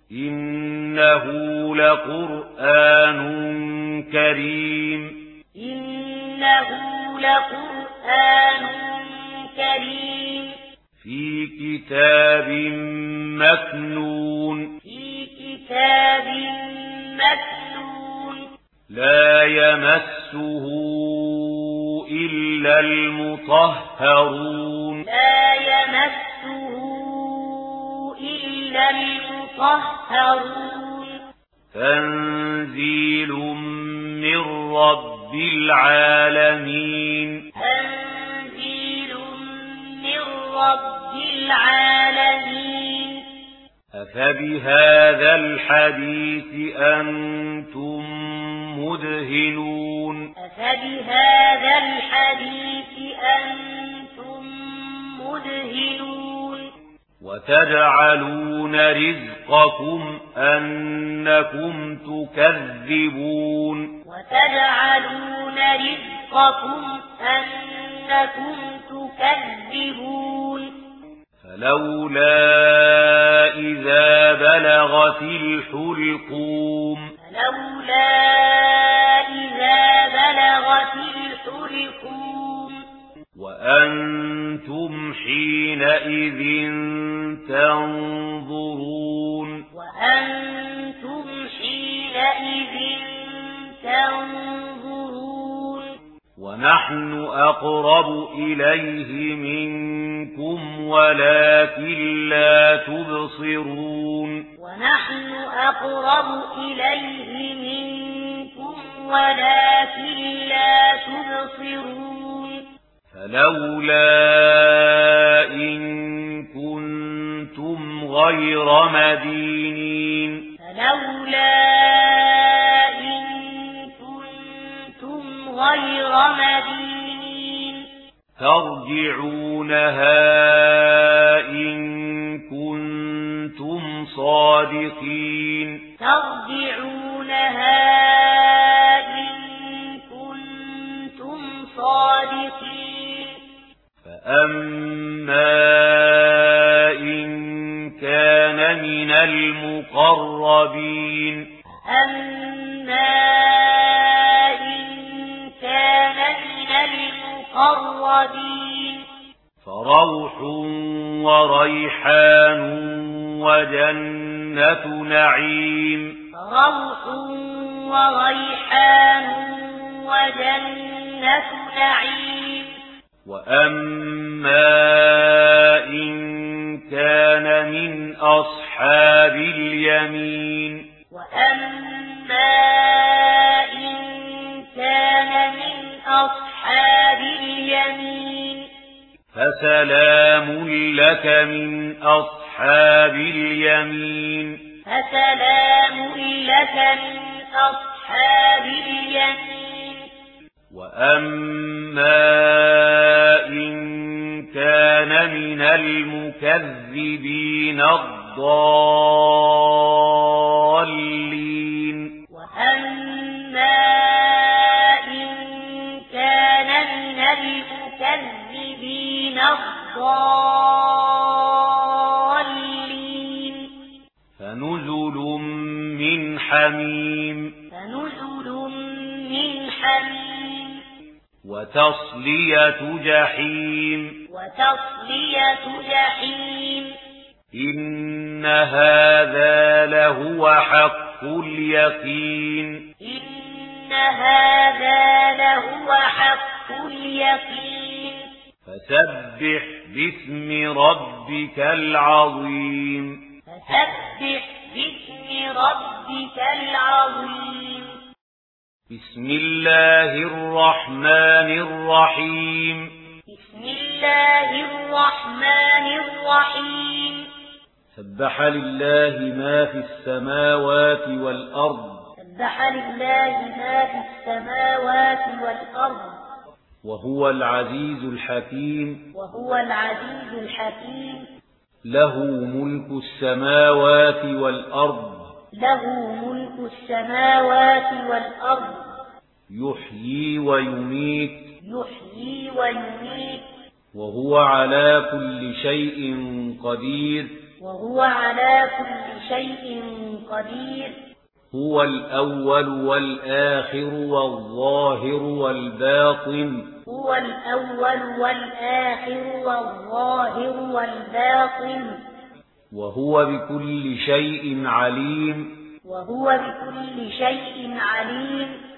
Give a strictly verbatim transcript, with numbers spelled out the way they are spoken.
إنه لقرآن كريم إنه لقرآن كريم في كتاب مكنون في كتاب مكنون لا يمسه إلا المطهرون لا يمسه إلا المطهرون تنزيل من رب العالمين تنزيل من رب العالمين أفبهذا الحديث أنتم مدهنون أفبهذا الحديث أنتم مدهنون وتجعلون رزقكم أنكم تكذبون وتجعلون رزقكم أنكم تكذبون فلولا إذا بلغت الحلقوم فلولا إذا بلغت الحلقوم وأنتم حينئذ تنظرون وأنتم حينئذ تنظرون ونحن أقرب إليه منكم ولكن لا تبصرون ونحن أقرب إليه منكم ولكن لا تبصرون فلولا إن كنتم غير مدينين فلولا إن كنتم غير مدينين ترجعونها إن كنتم صادقين ترجعونها إن كنتم صادقين فأما إن كان من المقربين أما إن كان من المقربين فروح وريحان وجنة نعيم روح وريحان وجنة نعيم وأما إن كان من أصحاب اليمين وأما إن كان من أصحاب اليمين فسلام لك من أصحاب اليمين فسلام لك من أصحاب اليمين وأما إن كان من المكذبين الضالين وأما إن كان من المكذبين الضالين فنزل من حميم فنزل من حميم وتصلية جحيم وتصلية جحيم إن هذا لهو حق اليقين إن هذا لهو حق اليقين فسبح باسم ربك العظيم فسبح باسم ربك العظيم بسم الله الرحمن الرحيم بسم الله الرحمن الرحيم سبح لله ما في السماوات والأرض سبح لله ما في السماوات والأرض وهو العزيز الحكيم وهو العزيز الحكيم له ملك السماوات والأرض له ملك السماوات والأرض يحيي ويميت يحيي ويميت وهو على كل شيء قدير وهو على كل شيء قدير. هو الأول والآخر والظاهر والباطن هو الأول والآخر والظاهر والباطن وهو بكل شيء عليم وهو بكل شيء عليم